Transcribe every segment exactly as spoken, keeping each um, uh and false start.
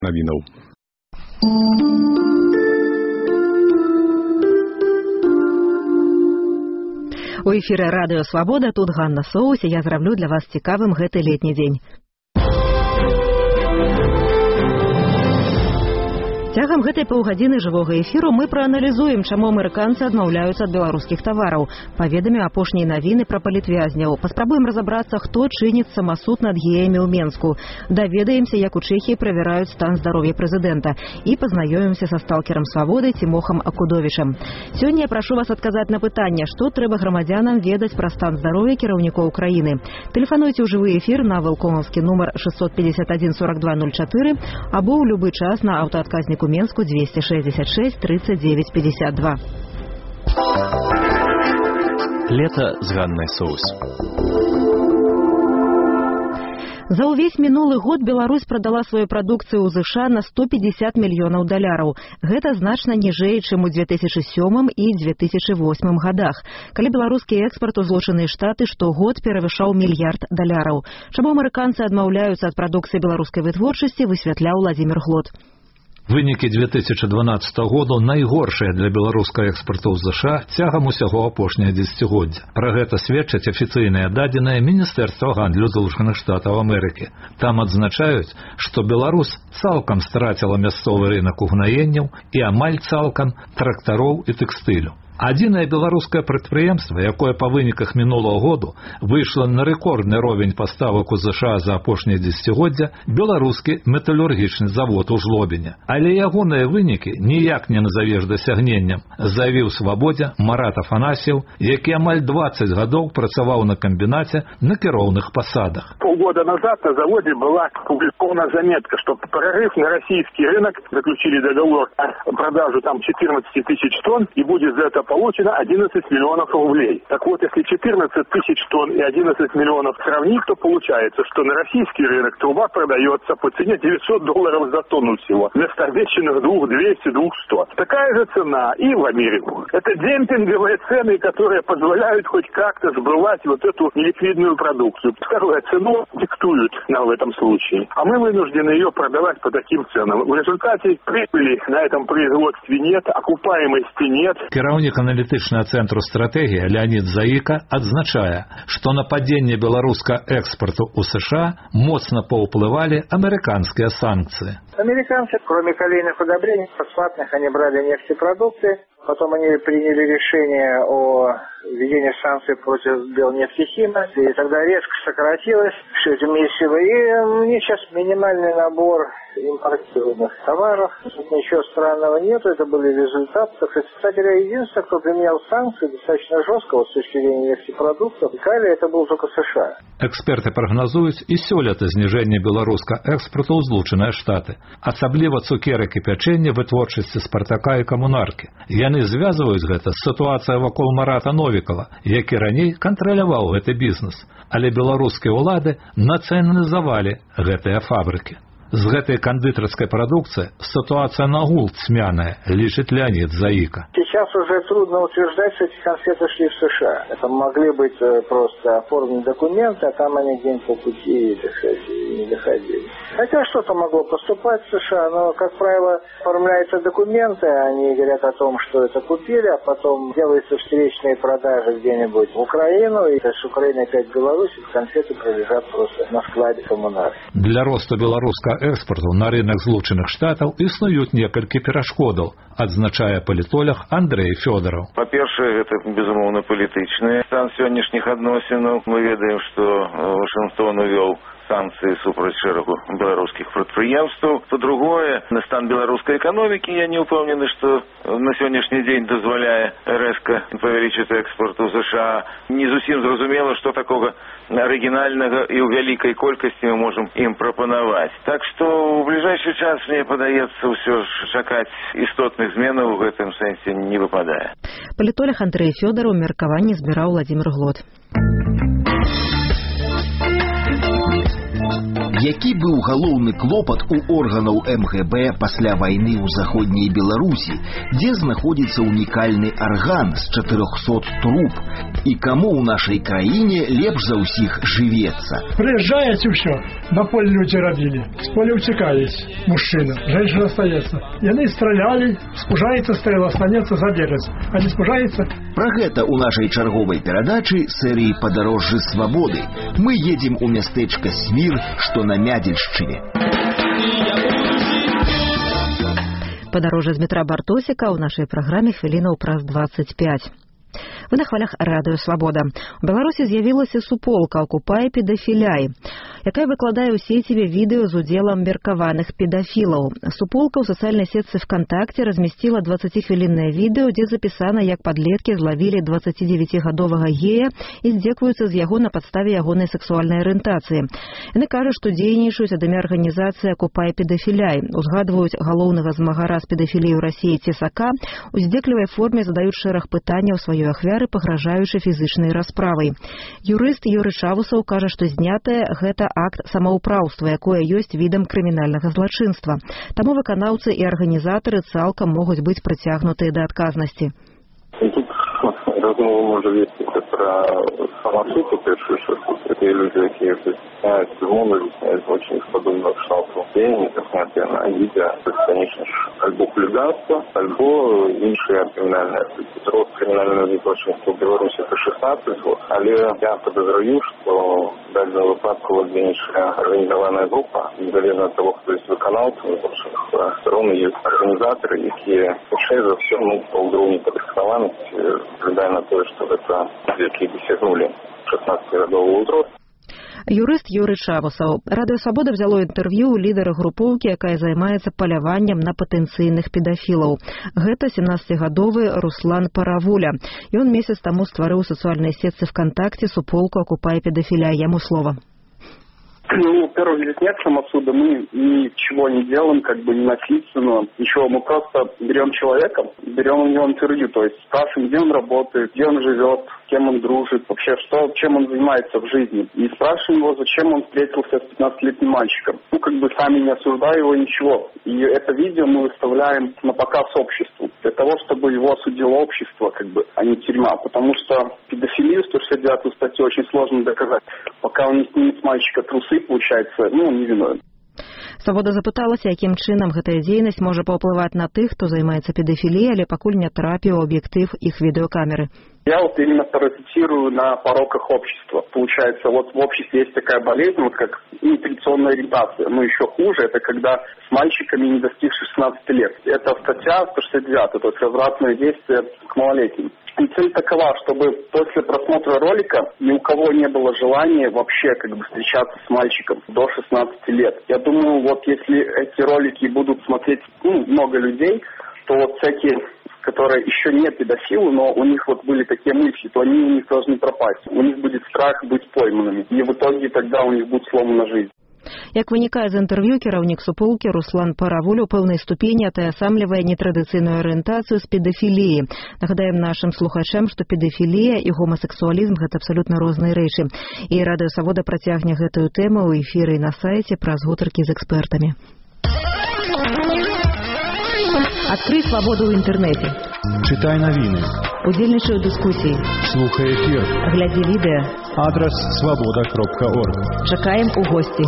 навінаў. У эфіры радыё Свабода, тут Ганна Соус, і я зраблю для вас цікавым гэты летні дзень. Цягам гэтай паўгадзіны жывога эфіру мы прааналізуем, чаму амерыканцы адмаўляюцца ад беларускіх тавараў, паведамім апошнія навіны пра палітвязняў, паспрабуем разабрацца, хто чыніць самасуд над геямі ў Менску, даведаемся, як у Чэхіі правяраюць стан здароўя прэзідэнта, і пазнаёмімся са сталкерам свабоды Цімохам Акудовічам. Сёння я прашу вас адказаць на пытанне, што трэба грамадзянам ведаць пра стан здароўя кіраўнікоў краіны. Тэлефануйце ў жывы эфір на вэлкомаўскі нумар шэсцьсот пятьдесят один сорок два ноль чатыры або ў любы час на аўтаадказніку Менску двести шестьдесят шесть тридцать девять пятьдесят два. Лето з Ганнай Соус. За ўвесь мінулы год Беларусь прадала сваю прадукцыю ў ЗША на сто пятьдесят мільёнаў даляраў. Гэта значна ніжэй, чым у две тысячи сёмым і две тысячи восьмым гадах, калі беларускі экспарт у Злучаныя Штаты штогод перавышаў мільярд даляраў. Чаму амерыканцы адмаўляюцца ад прадукцыі беларускай вытворчасці, высвятляў Владзімір Глот. Вынікі две тысячи дванаццатага году найгоршыя для беларускага экспарту ў ЗША цягам усяго апошняга дзесяцігоддзя. Пра гэта сведчаць афіцыйныя дадзеныя Міністэрства гандлю Злучаных Штатаў Амерыкі. Там адзначаюць, што Беларусь цалкам страціла мясцовы рынак угнаенняў і амаль цалкам трактароў і тэкстылю. Адзінае беларускае прадпрыемства, якое па выніках мінулага году выйшла на рэкордны ровень паставак у ЗША за апошняе дзесяцігоддзя, беларускі металургічны завод у Жлобіне. Але ягоныя вынікі ніяк не назавеш дасягненнем, заявіў Свабодзе Марат Афанасьев, які амаль двадцать гадоў працаваў на камбінаце на кіроўных пасадах. Полгода назад на заводе была опубликована заметка, что прорыв на российский рынок, заключили договор о продаже там четырнадцать тысяч тонн, и будет за это получено одиннадцать миллионов рублей. Так вот, если четырнадцать тысяч тонн и одиннадцать миллионов сравнить, то получается, что на российский рынок труба продается по цене девятьсот долларов за тонну всего. Вместо обещанных двух двухсот двухсот. Такая же цена и в Америку. Это демпинговые цены, которые позволяют хоть как-то сбывать вот эту неликвидную продукцию. Второе, цену диктуют нам в этом случае. А мы вынуждены ее продавать по таким ценам. В результате прибыли на этом производстве нет, окупаемости нет. Кіраўнік аналітычнага цэнтру стратэгія Леонид Заіка адзначае, што на падзенне беларускага экспарту ў США моцна паўплывалі амерыканскія санкцыі. Американцы, кроме колейных удобрений, фосфатных, они брали нефтепродукты. Потом они приняли решение о введении санкций против Белнефтехима, и тогда резко сократилось все это месиво. И у них сейчас минимальный набор импортированных товаров. Тут ничего странного нет, это были результаты. Кстати говоря, единственное, кто применял санкции достаточно жестко вот, с точки зрения нефтепродуктов, Италия, это был только США. Эксперты прагназуюць і сёлета зніжэнне беларускага экспарту ў Злучаныя Штаты, асабліва цукерак і пячэння вытворчасці спартака і камунаркі. Яны звязваюць гэта з сітуацыяй вакол Марата Новікова, які раней кантраляваў гэты бізнес, але беларускія ўлады нацыяналізавалі гэтыя фабрыкі. З гэтай кандытарскай прадукцыі ситуация нагул цьмяная, лічыць Леонид Заика. Сейчас уже трудно утверждать, что эти конфеты шли в США. Это могли быть просто оформлены документы, а там они где-нибудь по пути не доходили. Хотя что-то могло поступать в США, но, как правило, оформляются документы, они говорят о том, что это купили, а потом делаются встречные продажи где-нибудь в Украину, и с Украины опять в Беларусь, и конфеты пролежат просто на складе коммунарки. Для росту беларускага экспорту на рынок Злучаных Штатаў існуюць некалькі перашкодаў, адзначае палітолог Андрей Фёдоров. Па-першае, гэта, безумоўна, палітычны стан сённяшніх адносінаў. Мы ведаем, што Вашынгтон увёл санкции супраць шэрагу беларускіх прадпрыемстваў. По-другое, на стан беларускай эканомікі я не упэўнены, што на сённяшні дзень дазваляе рэзка павялічыць экспорт у США. Не зусім зразумела, што такога арыгінальнага і ў вялікай колькасці мы можам ім прапанаваць. Так што ў бліжэйшы час, мне падаецца, ўсё ж чакаць істотных зменаў у гэтым сэнсе не выпадае. Палітолог Андрей Фёдоров меркаванне збіраў Владзімір Глот. Які быў галоўны клопат у органаў эм гэ бэ пасля вайны ў заходняй Беларусі, дзе знаходзіцца унікальны арган з чатырохсот труб, і каму ў нашай краіне лепш за ўсіх жывецца. Прыязджаеце ўсё, на поле людзі рабілі, з поля ўцякаюць, мужчына, женщина остаецца. Яны стралялі, спужаецца стрэл, останецца, забегаць, а не спужаецца. Пра гэта ў нашай чарговай перадачы серыі «Падарожжы свабоды». Мы едзем у мястэчка Смір, што на Мядзельшчыне. Падарожжа з метра Бартосіка ў нашай праграме хвілінаў праз дваццаць пяць. Вы на хвалях радыё «Свабода». У Беларусі з'явілася суполка «Окупай педафіляй», якая выкладае ў сеціве відэо з удзелам меркаваных педафілаў. Суполка ў сацыяльнай сетцы ВКонтакте размясціла дваццацівіліннае відэо, дзе запісана, як падлеткі злавілі дваццацідзевяцігадовага гея і здзекваюцца з яго на падставе ягонай сексуальнай арыентацыі. Яны кажуць, што дзейнічаюць ад імя арганізацыі «Окупай педафіляй», узгадваюць галоўнага змагара з педафіліяй ў Расіі Цесака, у здзеклівай форме задаюць шэраг пытанняў сваёй ахвяры, пагражаючы фізычнай расправай. Юрыст Юры Чавусаў кажа, што знятае гэта акт самаўпраўства, якое ёсць відам крымінальнага злачынства. Таму выканаўцы і арганізатары цалкам могуць быць прыцягнутыя да адказнасці. Тут размова може вести про самосуд, у першую чергу. Это люди, які стесняють мови, стесняють злочинів подобного кшталту діяння, несмотря на відео, це, звісно ж, або хуліганство, або інші кримінальні активності. Рост кримінального злочинства в Білорусі – це шістнадцять років, але я подозрюю, що в даному випадку інша організована група, незалежно від того, хто є виконавцем, злочинних сторон є організатори, які, ще за все, ну, по уровню подрихтованості, глядая на то, что это які досягнули шістнадцятигадового узросту. Юрыст Юры Чавусаў. Радыё «Свабода» взяло інтэрв'ю ў лідара групоўкі, якая займаецца паляваннем на патэнцыйных педафілаў. Гэта семнаццацігадовы Руслан Паравуля. Ён месяц таму стварыў у сацыяльнай сетцы ВКонтакте суполку «Окупай педафіляй». Яму слова. Ну, во-первых, нет самосуда, мы ничего не делаем, как бы не насильственно, ничего, мы просто берем человека, берем у него интервью, то есть спрашиваем, где он работает, где он живет, с кем он дружит, вообще, что, чем он занимается в жизни. И спрашиваем его, зачем он встретился с пятнадцатилетним мальчиком. Ну, как бы сами не осуждая его, ничего. И это видео мы выставляем на показ обществу, для того, чтобы его осудило общество, как бы, а не тюрьма. Потому что педофилию, сто шестьдесят девятую статью, очень сложно доказать. Пока он не снимет с мальчика трусы, получается, ну, невиновен. Свабода запыталася, якім чынам гэтая дзейнасць можа паўплываць на тых, хто займаецца педафіліяй, але пакуль не трапіў у аб'ектыв іх відэокамеры. Я вот именно паразитирую на пороках общества. Получается, вот в обществе есть такая болезнь, вот как нетрадиционная ориентация. Но еще хуже, это когда с мальчиками, не достигших шестнадцати лет. Это статья сто шестьдесят девятая, то есть развратное действие к малолетним. И цель такова, чтобы после просмотра ролика ни у кого не было желания вообще как бы встречаться с мальчиком до шестнадцати лет. Я думаю, вот если эти ролики будут смотреть, ну, много людей, то вот всякие, которые еще не педофилы, но у них вот были такие мысли, то они у них должны пропасть. У них будет страх быть пойманными. И в итоге тогда у них будет сломана жизнь. Як вынікае з інтэрв'ю, кіраўнік суполкі Руслан Паравуля ў пэўнай ступені атаясамлівае нетрадыцыйную арыентацыю з педафіліі. Нагадаем нашым слухачам, што педафілія і гомасексуалізм – гэта абсалютна розныя рэчы. І Радыё «Свабода» працягне гэтую тэму ў эфіры і на сайце праз гутаркі з экспертамі. Адкрый свабоду ў інтэрнэце. Читай навіны. Удзельнічай у дыскусіі. Слухай эфір. Глядзі відэа. Адрес свабода кропка орг. Чакаем у госці.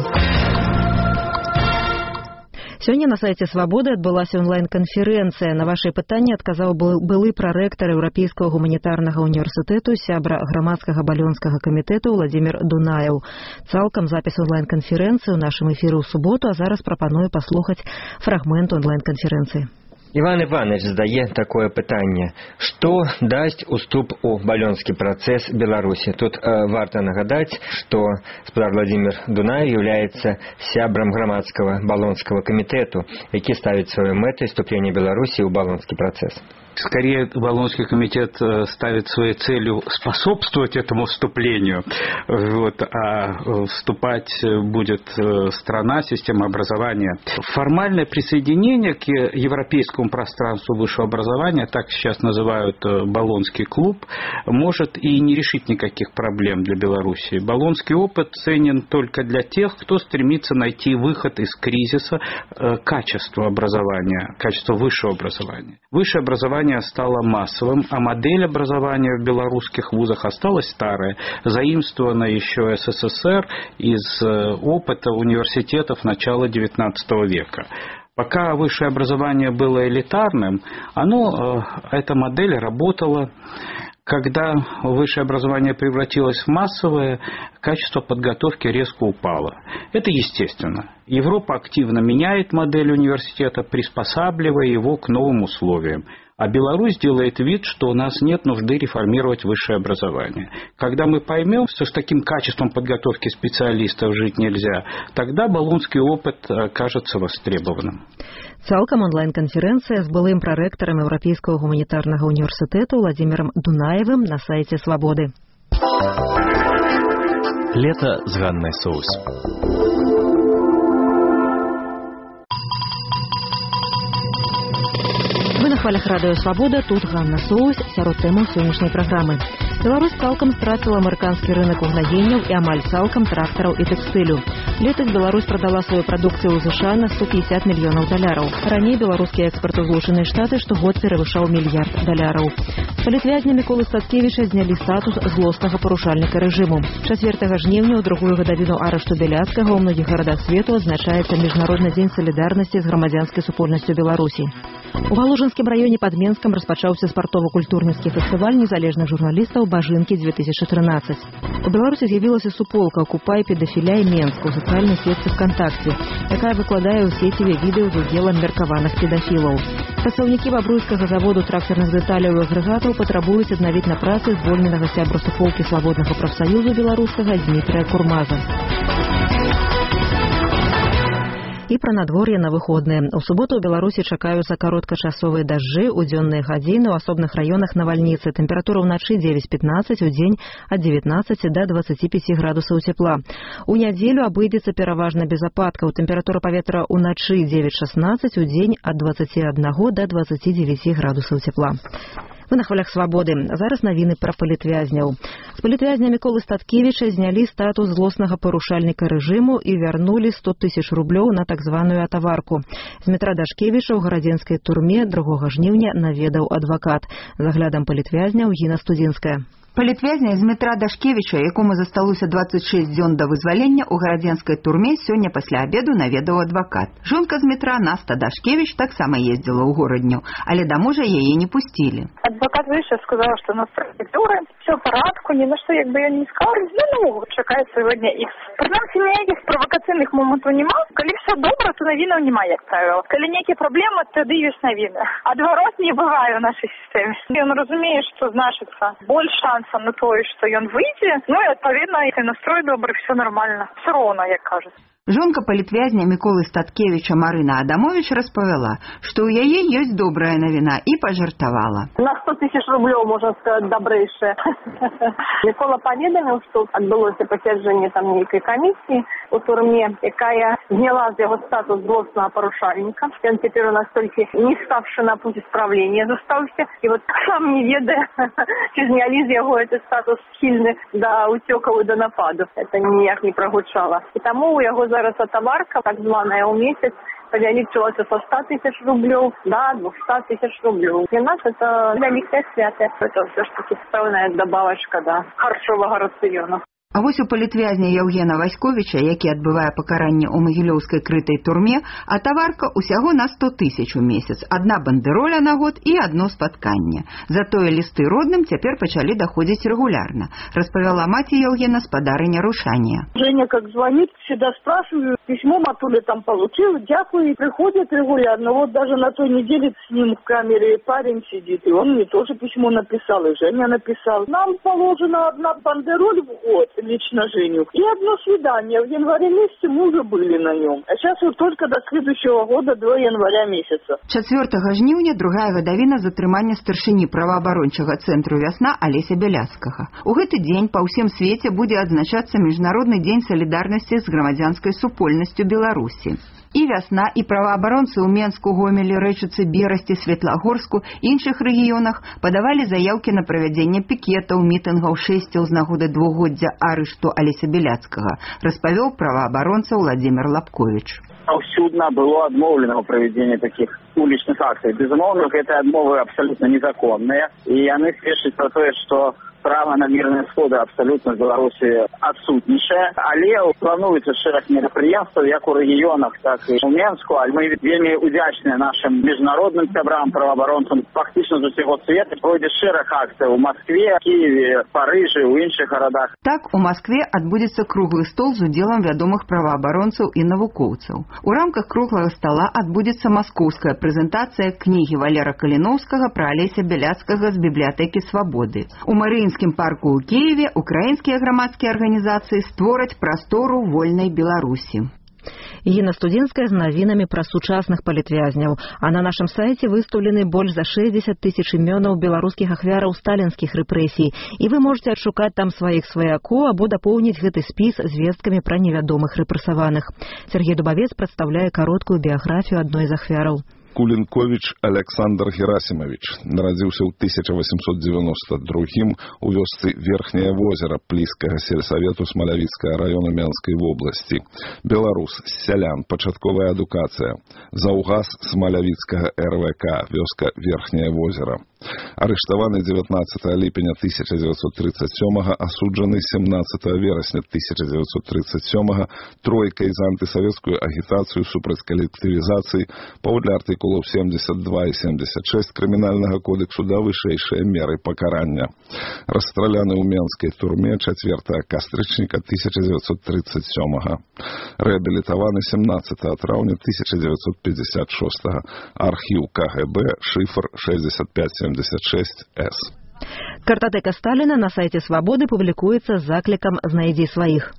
Сёння на сайце «Свабоды» адбылася онлайн-канферэнцыя. На вашыя пытанні адказаў былы прарэктар Еўрапейскага гуманітарнага універсітэту, сябра грамадскага балёнскага камітэту Владзімір Дунаеў. Цалкам запіс онлайн-канферэнцыі ў нашым эфіры ў суботу, а зараз прапаную паслухаць фрагмент онлайн-канферэнцыі. Іван Іванович задае такое пытанне. Што дасць уступ у балёнскі працэс Беларусі? Тут э, варта нагадаць, што спадар Владзімір Дунаев являецца сябрам грамадскага балонскага камітэту, які ставіць сваёй мэтай вступлення Беларусі ў балонскі працэс. Скорее, Болонский комитет ставит своей целью способствовать этому вступлению, вот, а вступать будет страна, система образования. Формальное присоединение к европейскому пространству высшего образования, так сейчас называют Болонский клуб, может и не решить никаких проблем для Беларуси. Болонский опыт ценен только для тех, кто стремится найти выход из кризиса качества образования, качества высшего образования. Высшее образование стало массовым, а модель образования в белорусских вузах осталась старая, заимствованная еще СССР из опыта университетов начала девятнадцатого века. Пока высшее образование было элитарным, оно, эта модель работала. Когда высшее образование превратилось в массовое, качество подготовки резко упало. Это естественно. Европа активно меняет модель университета, приспосабливая его к новым условиям. А Беларусь делает вид, что у нас нет нужды реформировать высшее образование. Когда мы поймем, что с таким качеством подготовки специалистов жить нельзя, тогда болонский опыт окажется востребованным. Цалкам онлайн-канферэнцыя з былым прарэктарам Еўрапейскага гуманітарнага універсітэту Владзімірам Дунаевым на сайце Свабоды. Лето з Ганнай Соус. Вы на хвалях радыё Свабода, тут Ганна Соус, сярод тэмаў сённяшняй праграмы. Беларусь цалкам страціла амерыканскі рынок угнаенняў і амаль цалкам трактараў і тэкстылю. Летась Беларусь продала сваю прадукцыю ў ЗША на сто пятьдесят мільёнаў даляраў. Раней беларускі экспарт у Злучаныя Штаты штогод перавышаў мільярд даляраў. З палітвязня Міколы Статкевіча знялі статус злоснага парушальніка рэжыму. чацвёртага жніўня ў другую гадавіну арышту Бяляцкага ў многіх гарадах свету адзначаецца Міжнародны дзень салідарнасці з грамадзянскай супольнасцю Беларусі. У Галужынскім раёне пад Менскам распачаўся спартова-культурніцкі фестываль незалежных журналістаў «Бажынкі две тысячи тринадцать». У Беларусі з'явілася суполка «Окупай педафіляй Менск» у сацыяльнай сетцы ВКонтакте, якая выкладае ў сеціве відэо з удзелам меркаваных педафілаў. Працаўнікі бабруйскага заводу трактарных дэталяў і агрэгатаў патрабуюць аднавіць на працы звольненага сябра суполкі свабоднага прафсаюзу беларускага Дмітрыя Курмаза. І пра надвор'е на выходныя. У суботу ў Беларусі чакаюцца кароткачасовыя дажджы, у дзённыя гадзіны ў асобных раёнах навальніцы. Тэмпература ўначы дзевяць пятнадцаць, у дзень ад дзевятнаццаці да дваццаці пяці градусаў цепла. У нядзелю абыдзецца пераважна без ападкаў. Тэмпература паветра ўначы дзевяць шаснаццаць, у дзень ад дваццаці аднаго да дваццаці дзевяці градусаў цепла. Вы на хвалях Свабоды. Зараз навіны пра палітвязняў. З палітвязня Міколы Статкевіча знялі статус злоснага парушальніка рэжыму і вярнулі сто тысяч рублёў на так званую атаварку. Змітра Дашкевіча ў гарадзенскай турме другога жніўня наведаў адвакат. За аглядам палітвязняў Гіна Студзінская. Палітвязня Змітра Дашкевіча, якому засталося двадцать шесть дзён да вызвалення, у гарадзенскай турме сёння пасля абеду наведаў адвакат. Жонка Змітра Наста Дашкевіч таксама ездзіла ў горадню, але да мужа яе не пусцілі. Адвокат вышел, сказал, что на процедуры, все в порядку, ни на что як бы я не скаржу, ну, чекаю сегодня ікс. Принамсі, ніяких провокаційних моментів нема. Коли все добре, то новинов нема, як правило. Коли ніякі проблеми, тоді є новини. Отворот не буває в нашій системі. Він розуміє, що значиться більше шансів на то, що він вийде, ну і, відповідно, якщо настрой добрий, все нормально. Все ровно, як кажуть. Жонка палітвязня Міколы Статкевіча Марына Адамович распавяла, што ў яе ёсць добрая навіна і пажартавала. На сто тысяч рублёў, можна сказаць, дабрэйшая. Мікола паведаміў, што адбылося пасяджэнне там нейкай камісіі у турме, якая зняла з яго статус злоснага парушальніка. Ён цяпер у нас толькі не ставшы на путь исправлення застаўся. І вот сам не ведае, ці знялі з яго гэты статус схільны да ўцёкаў і да нападу. Это ніяк не прагучала. І таму у яго зараз атаварка, так званая ў месяц, павялічылася са ста тысяч рублёў да двухсот тысяч рублёў. Для нас это вялікае свята. Это ўсё ж таки пэўная дабавачка да харчовага рацыёну. А вось у палітвязня Яўгена Васьковіча, які адбывае пакаранне ў магілёўскай крытай турме, атаварка ўсяго на сто тысяч у месяц. Адна бандероля на год і адно спатканне. Затое лісты родным цяпер пачалі даходзіць рэгулярна, распавяла маці Яўгена спадарыня Рушания. Женя как звонит, всегда спрашиваю, письмо Матуля там получил, дякую, и приходит регулярно. Вот даже на той неделе с ним в камере парень сидит, и он мне тоже письмо написал, и Женя написал. Нам положена одна бандероль в год. лично Женю. И одно свидание. В январе месяце мы уже были на нем. А сейчас вот только до следующего года, до января месяца. чацвёртага жніўня другая гадавіна затрымання старшыні праваабарончага цэнтру «Вясна» Алеся Бяляцкага. У гэты дзень па ўсім свеце будзе адзначацца Міжнародны дзень салідарнасці з грамадзянскай супольнасцю Беларусі. І «Вясна», і праваабаронцы ў Менску, Гомелі, Рэчыцы, Берасці, Светлагорску, іншых рэгіёнах падавалі заяўкі на правядзенне пікетаў, мітынгаў, шэсцяў з нагоды двухгоддзя арышту Алеся Бяляцкага, распавёў праваабаронца Владзімир Лапковіч. Паўсюдна было адмоўлена ў правядзенні такіх улічных акцый. Безумоўна, гэтыя адмовы абсалютна незаконныя, і яны сведчаць пра тое, што права на мирные сходы абсолютно в Беларуси отсутнічае, але плануецца шэраг мерапрыемстваў як у рэгіёнах, так і ў Менску. Але мы вельмі удзячныя нашим міжнародным сябрам, праваабаронцам фактычна з усяго света. Пройдзе шэраг акцый у Москве, Киеве, Парыжы, у іншых гарадах. Так, у Москве адбудзецца круглы стол з удзелам вядомых праваабаронцаў і навукоўцаў. У рамках круглага стола адбудзецца маскоўская прэзентацыя кнігі Валера Каліноўскага пра Алеся Бяляцкага з бібліятэкі Свабоды. У Марыінскім парку ў Киеве украінскія грамадскія арганізацыі створаць прастору вольнай Беларусі. Егіна Студзенская з навінамі пра сучасных палітвязняў. А на нашым сайце выстаўлены больш за шэсцьдзесят тысяч імёнаў беларускіх ахвяраў сталінскіх рэпрэсій. І вы можете адшукаць там сваіх сваякоў або дапоўніць гэты спіс звесткамі пра невядомых рэпрэсаваных. Сергей Дубавец прадстаўляе кароткую біяграфію адной з ахвяраў. Кулінковіч Александр Герасимович нарадзіўся ў тысяча восемьсот девяносто другім у вёсцы Верхняе возера блізкага сельсавету Смалявіцкага раёна Менскай вобласці. Беларус, сялян, пачатковая адукацыя. Заўгас Смалявіцкага эр вэ ка, вёска Верхняе возера. Арыштаваны дзевятнаццатага ліпеня тысяча дзевятьсот тридцать сёмага, асуджаны семнадцатага верасня тысяча дзевятьсот тридцать сёмага тройкай за антысавецкую агітацыю супраць калектывізацыі паводле артыкулаў семьдесят два і семьдесят шесть крымінальнага кодексу да вышэйшыя меры пакарання. Расстраляны ў Менскай турме чацвёртага кастрычніка тысяча дзевятьсот тридцать сёмага. Рэабілітаваны семнадцатага траўня тысяча дзевятьсот пятьдесят шостага. Архіў ка гэ бэ, шыфр шестьдесят пять семьдесят шесть эс. Картатэка Сталіна на сайце Свабоды публікуецца з заклікам «Знайдзі сваіх».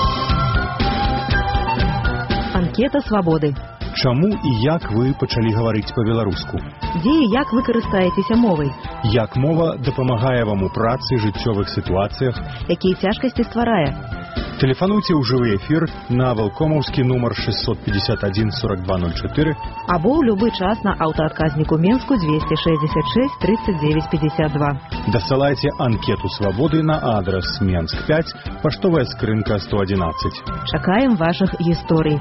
Анкета Свабоды. Чаму і як вы пачалі гаварыць па-беларуску? Дзе і як вы карыстаецеся мовай? Як мова дапамагае вам у працы, жыццёвых сітуацыях? Якія цяжкасці стварае? Тэлефануйце ў жывы эфір на валкомаўскі нумар шестьсот пятьдесят один сорок два ноль четыре або ў любы час на аўтаадказніку Менску двести шестьдесят шесть тридцать девять пятьдесят два. Дасылайце анкету Свабоды на адрес Менск пять, паштовая скрынка сто одиннадцать. Чакаем вашых гісторый.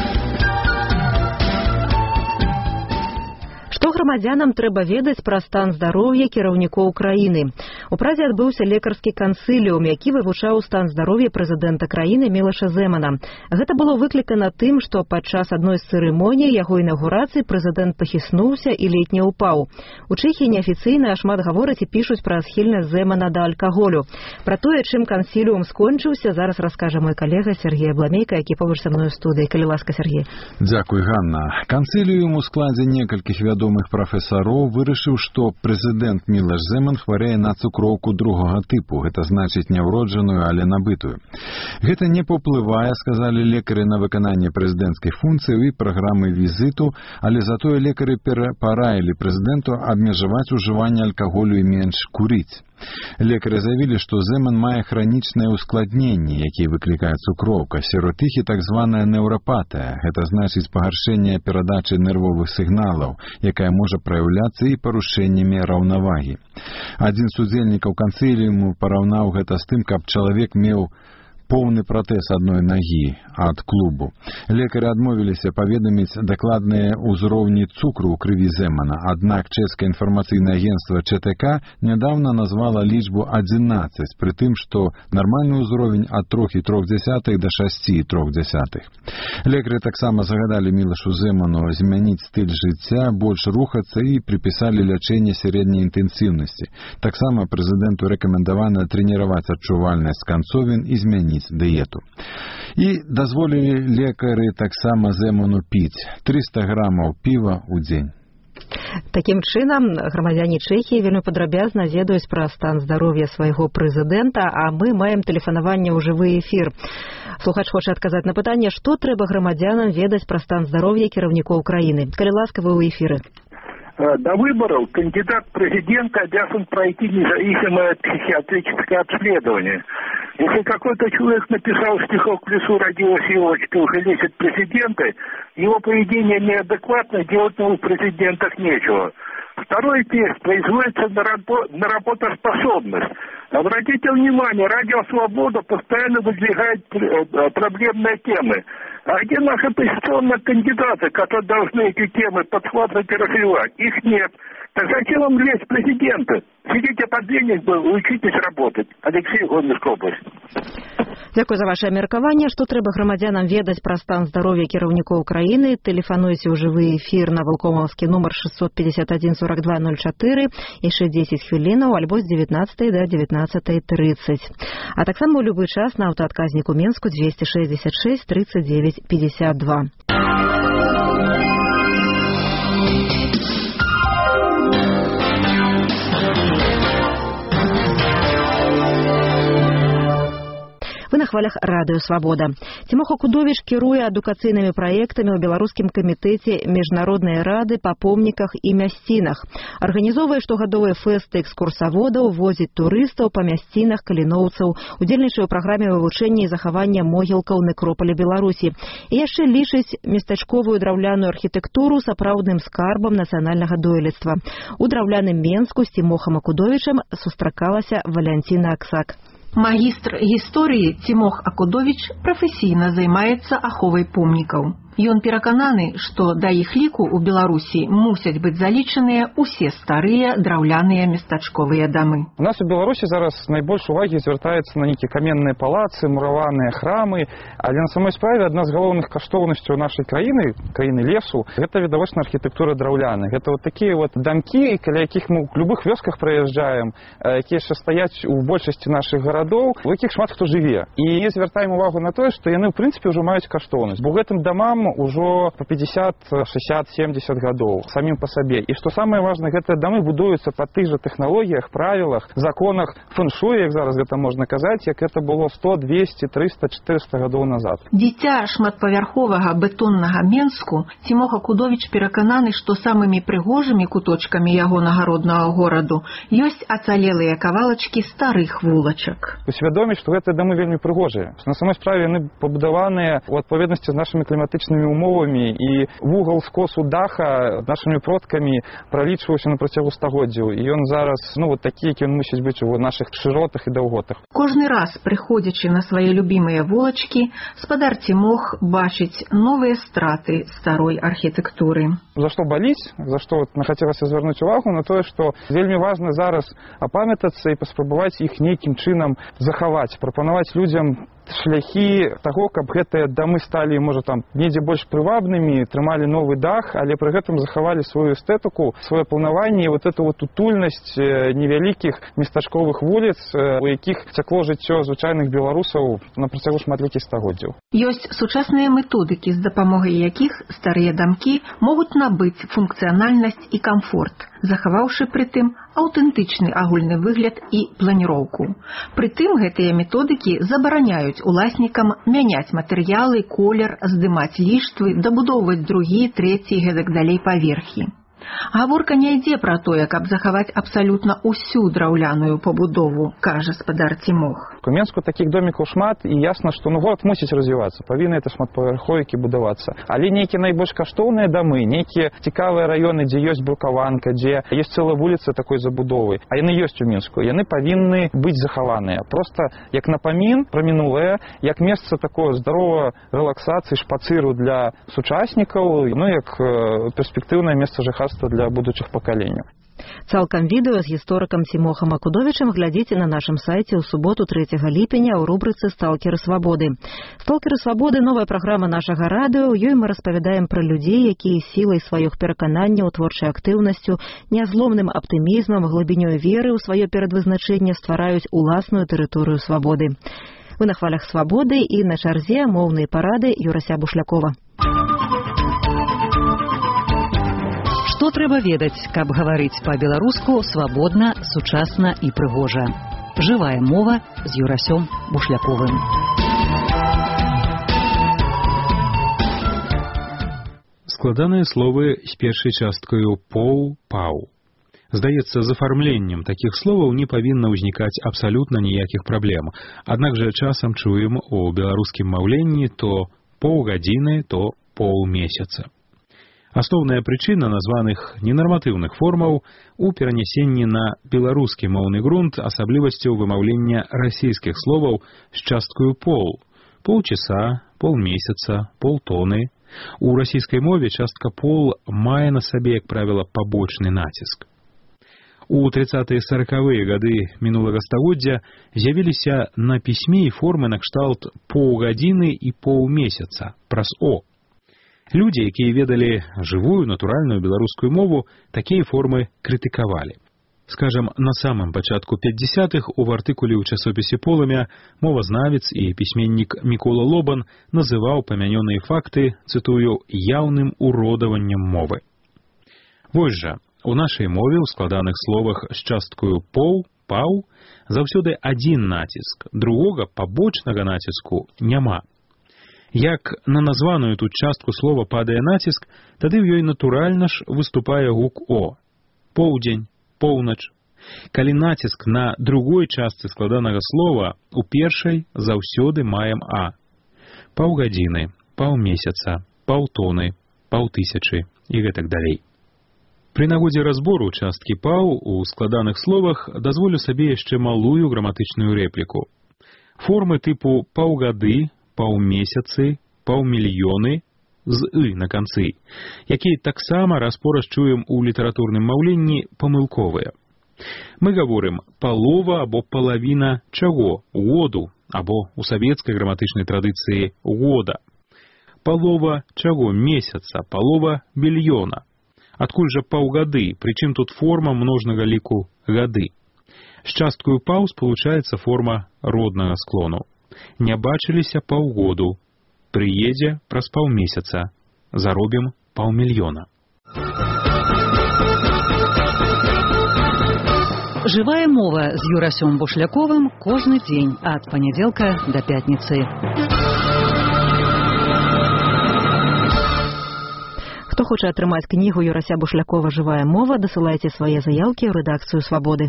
Што грамадзянам трэба ведаць пра стан здароўя кіраўнікоў краіны? У Прадзе адбыўся лекарскі кансіліум, які вывучаў стан здароўя прэзідэнта краіны Мілаша Зэмана. Гэта было выклікана тым, што падчас адной з цырымоній яго інаўгурацыі прэзідэнт пахіснуўся і ледзь не ўпаў. У Чэхіі неафіцыйна шмат гавораць і пішуць пра схільнасць Зэмана да алкаголю. Пра тое, чым кансіліум скончыўся, зараз раскажа мой калега Сергей Абламейка, які побач са мною ў студыі. Калі ласка, Сергей. Дзякуй, Ганна. Кансіліум у складзе некалькіх вядомых прафесароў вырашыў, што прэзідэнт Мілаш Зэман хварэе на цукроўку другога тыпу, гэта значыць не ўроджаную, але набытую. Гэта не паўплывае, сказалі лекары, на выкананне прэзідэнцкай функцыі і праграмы візіту, але затое лекары параілі прэзідэнту абмежаваць ужыванне алкаголю і менш курыць. Лекары заявілі, што Зэман мае хранічнае ускладненне, якія выклікае цукроўка, сярод іх і так званая неўрапатыя, гэта значыць пагаршэнне перадачы нервовых сігналаў, якая можа праяўляцца і парушэннямі раўнавагі. Адзін з удзельнікаў кансіліуму параўнаў гэта з тым, каб чалавек меў поўны пратэз адной нагі ад клубу. Лекары адмовіліся паведаміць дакладныя ўзроўні цукру ў крыві Зэмана, аднак чэшскае інфармацыйнае агенцтва Чэ Тэ Ка нядаўна назвала лічбу адзінаццаць, пры тым, што нармальны ўзровень ад трох і трох дзясятых да шасці і трох дзясятых. Лекары таксама загадалі Мілашу Зэману змяніць стыль жыцця, больш рухацца і прыпісалі лячэнне сярэдняй інтэнсіўнасці. Таксама прэзідэнту рэкамендавана трэніраваць адчувальнасць канцовін і змяніць дыету. І дазволілі лекары таксама Зэману піць трыста грамаў піва ў дзень. Такім чынам, грамадзяне Чэхіі вельмі падрабязна ведаюць пра стан здароўя свайго прэзідэнта, а мы маем тэлефанаванне ў жывы эфір. Слухач хоча адказаць на пытанне, што трэба грамадзянам ведаць пра стан здароўя кіраўнікоў краіны. Калі ласка, вы ў эфіры. До выборов кандидат в президенты обязан пройти независимое психиатрическое обследование. Если какой-то человек написал стихок «В лесу родилась елочка, уже лезет президенты», его поведение неадекватно, делать ему в президентах нечего. Второй тест производится на, рабо- на работоспособность. Обратите внимание, Радио Свобода постоянно выдвигает проблемные темы. А где наши оппозиционные кандидаты, которые должны эти темы подхватывать и развивать? Их нет. Так зачем вам лезть в президенты? Сидите под денег, учитесь работать. Алексей, Гомельская область. Дзякуй за ваше меркаванне. Што трэба грамадзянам ведаць пра стан здароўя кіраўнікоў краіны? Тэлефануйце ў жывы эфір на валкомаўскі нумар шестьсот пятьдесят один сорок два ноль четыре, яшчэ дзесяць хвілінаў, альбо з девятнадцатай да девятнадцатай тридцать. А таксама ў любы час на аўтаадказніку Менску двести шестьдесят шесть тридцать девять пятьдесят два. Вы на хвалях Радыё Свабода. Цімоха Кудовіч кіруе адукацыйнымі праектамі ў беларускім камітэце міжнароднай рады па помніках і мясцінах. Арганізоўвае штогадовыя фэсты экскурсаводаў, возіць турыстаў па мясцінах каліноўцаў, удзельнічае ў праграме вывучэння і захавання могілкаў некропаля Беларусі. І яшчэ лічыць местачковую драўляную архітэктуру сапраўдным скарбам нацыянальнага дойлідства. У драўляным Менску з Цімохам Акудовічам сустракалася Валянціна Аксак. Магістр гісторыі Цімох Акудовіч прафесійна займаецца аховай помнікаў. Ён перакананы, што да іх ліку ў Беларусі мусяць быць залічаныя ўсе старыя драўляныя местачковыя дамы. У нас у Беларусі зараз найбольш увагі звяртаецца на нейкія каменныя палацы, мураваныя храмы, але на самой справе адна з галоўных каштоўнасцяў нашай краіны, краіны лесу, гэта відавочная архітэктура драўляная. Гэта вот такія вот дамкі, каля якіх мы ў любых вёсках праязджаем, якія яшчэ стаяць у большасці нашых гарадоў, у якіх шмат хто жыве. І звяртаем увагу на тое, што яны ў прынцыпе ўжо маюць каштоўнасць, бо гэтым дамам ужо по пятьдесят, шестьдесят, семьдесят гадоў самим по сабе. І што самае важнае, гэтыя дамы будуюцца па тых жа тэхналогіях, правілах, законах фэн-шуй, як зараз гэта можна казаць, як гэта было сто, двести, триста, четыреста гадоў назад. Дзіця шматпавярховага бетоннага Менску Цімох Акудовіч перакананы, што самымі прыгожымі куточкамі яго нагароднага гораду ёсць ацалелыя кавалачкі старых вулачак. Усвядоміць, што гэтыя дамы вельмі прыгожыя. На самой справе яны пабудаваныя у адпаведнасці з нашымі кліматычнымі умовамі, і вугал скосу даха нашымі продкамі пралічваўся на працягу стагоддзяў. І ён зараз, ну, вот такі, які ён мусіць быць у нашых шыротах і даўготах. Кожны раз, прыходзячы на свае любімыя вулачкі, спадар Цімох бачыць новыя страты старой архітэктуры. За што баліць, за што вот, хацелася звярнуць увагу на тое, што вельмі важна зараз апамятацца і паспрабаваць іх нейкім чынам захаваць, прапанаваць людзям шляхі таго, каб гэтыя дамы сталі, можа, там, недзе больш прывабнымі, трымалі новы дах, але пры гэтым захавалі сваю эстэтыку, сваё планаванне і вот эту вот утульнасць невялікіх местачковых вуліц, у якіх цякло жыццё звычайных беларусаў на працягу шматлікіх стагоддзяў. Ёсць сучасныя методыкі, з дапамогай якіх старыя дамкі могуць набыць функцыянальнасць і камфорт, захаваўшы пры тым аўтэнтычны агульны выгляд і планіроўку. Прытым гэтыя методыкі забараняюць уласнікам мяняць матэрыялы, колер, здымаць ліштвы, дабудоўваць другі, трэці і гэтак далей паверхі. Гаворка не ідзе пра тое, каб захаваць абсалютна ўсю драўляную пабудову, кажа спадар Цімох. У Менску такіх домікаў шмат, і ясна, што ну, горад мусіць развівацца, павінны это шматпавярховікі будавацца. Але нейкія найбольш каштоўныя дамы, нейкія цікавыя раёны, дзе ёсць брукаванка, дзе ёсць цэлая вуліца такой забудовы, а яны ёсць у Мінску, яны павінны быць захаваныя. Проста як напамін пра мінулае, як месца такое здаровай рэлаксацыі, шпацыру для сучаснікаў, ну як перспектыўнае месца жыхарства для будучых пакаленняў. Цалкам відэо з гісторыкам Цімохам Акудовічам глядзіце на нашым сайце ў суботу трэцяга ліпеня ў рубрыцы «Сталкеры свабоды». «Сталкеры свабоды» – новая праграма нашага радыё. У ёй мы распавядаем пра людзей, якія сілай сваіх перакананняў, творчай актыўнасцю, нязломным аптымізмам, глыбінёй веры ў сваё перадвызначэнне ствараюць уласную тэрыторыю свабоды. Вы на хвалях свабоды і на чарзе моўнай парады Юрася Бушлякова. Што трэба ведаць, каб гаварыць па-беларуску свабодна, сучасна і прыгожа. Жывая мова з Юрасём Бушляковым. Складаныя словы з першай часткаю «поў-паў». Здаецца, з афармленнем такіх словаў не павінна ўзнікаць абсалютна ніякіх праблем. Аднак жа часам чуем у беларускім маўленні то паўгадзіны, то паўмесяца. Асноўная прычына названых ненарматыўных формаў у перанясенні на беларускі моўны грунт асаблівасцяў вымаўлення расійскіх словаў з часткаю «пол». Паўчаса, паўмесяца, паўтоны. У расійскай мове частка «пол» мае на сабе, як правіла, пабочны націск. У трыццатыя саракавыя гады мінулага стагоддзя з'явіліся на пісьме і формы накшталт паўгадзіны і паўмесяца праз «о». Людзі, якія ведалі жывую, натуральную беларускую мову, такія формы крытыкавалі. Скажам, на самым пачатку пятдзясятых у артыкуле ў часопісе «Полымя» мовазнавец і пісьменнік Мікола Лобан называў памянёныя факты, цытую, «яўным уродаваннем мовы». Вось жа, у нашай мове ў складаных словах з часткаю «поў», «паў» заўсёды адзін націск, другога пабочнага націску няма. Як на названую тут частку слова падае націск, тады ў ёй натуральна ж выступае гук «о». Поўдзень, поўнач. Калі націск на другой частцы складанага слова, у першай заўсёды маем «а». Паўгадзіны, паўмесяца, паўтоны, паўтысячы і гэтак далей. Пры нагодзе разбору часткі «паў» у складаных словах дазволю сабе яшчэ малую граматычную рэпліку. Формы тыпу «паўгады», «паўмесяцы», «паўмільёны» з «ы» на канцы, якія таксама раз-пораз чуем у літаратурным маўленні памылковыя. Мы гаворым «палова» або «палавіна» чаго? Году, або у савецкай граматычнай традыцыі «года». Палова чаго? Месяца, палова мільёна. Адкуль жа паўгады, прычым тут форма множнага ліку гады. З часткаю «паў» спалучаецца форма роднага склону. Не бачыліся паўгоду, прыедзе праз паўмесяца, заробім паўмільёна. Жывая мова з Юрасём Бушляковым кожны дзень ад панядзелка да пятніцы. Хто хоча атрымаць кнігу Юрася Бушлякова «Жывая мова», дасылайце свае заяўкі ў рэдакцыю «Свабоды».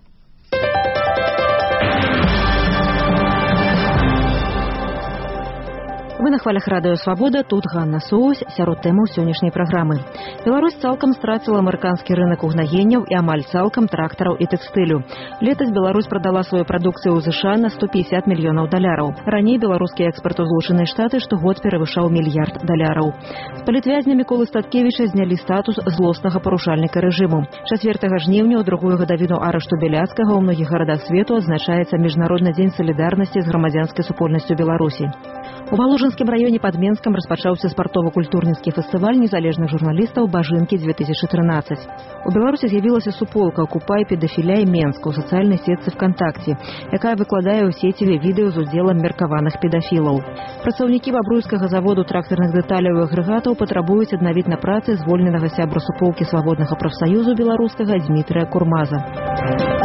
Вы на хвалях радыё «Свабода», тут Ганна Соусь, сярод тэмаў сённяшняй праграмы. Беларусь цалкам страціла амерыканскі рынак угнаенняў і амаль цалкам трактараў і тэкстылю. Летась Беларусь прадала сваю прадукцыю ў ЗША на сто пятьдесят мільёнаў даляраў. Раней беларускі экспарт у Злучаныя Штаты штогод перавышаў мільярд даляраў. З палітвязня Міколы Статкевіча знялі статус злоснага парушальніка рэжыму. чацвёртага жніўня ў другую гадавіну арышту Бяляцкага ў многіх гарадах свету адзначаецца Міжнародны дзень салідарнасці з грамадзянскай супольнасцю Беларусі. У Валожынскім раёне пад Менскам распачаўся спартова-культурніцкі фестываль незалежных журналістаў «Бажынкі две тысячи тринадцать». У Беларусі з'явілася суполка «Окупай, педафіляй Менска» ў сацыяльнай сетцы ВКонтакте, якая выкладае ў сеціве відэо з удзелам меркаваных педафілаў. Працаўнікі бабруйскага заводу трактарных дэталяў і агрэгатаў патрабуюць аднавіць на працы звольненага сябра суполкі свабоднага прафсаюзу беларускага Дзмітрыя Курмаза.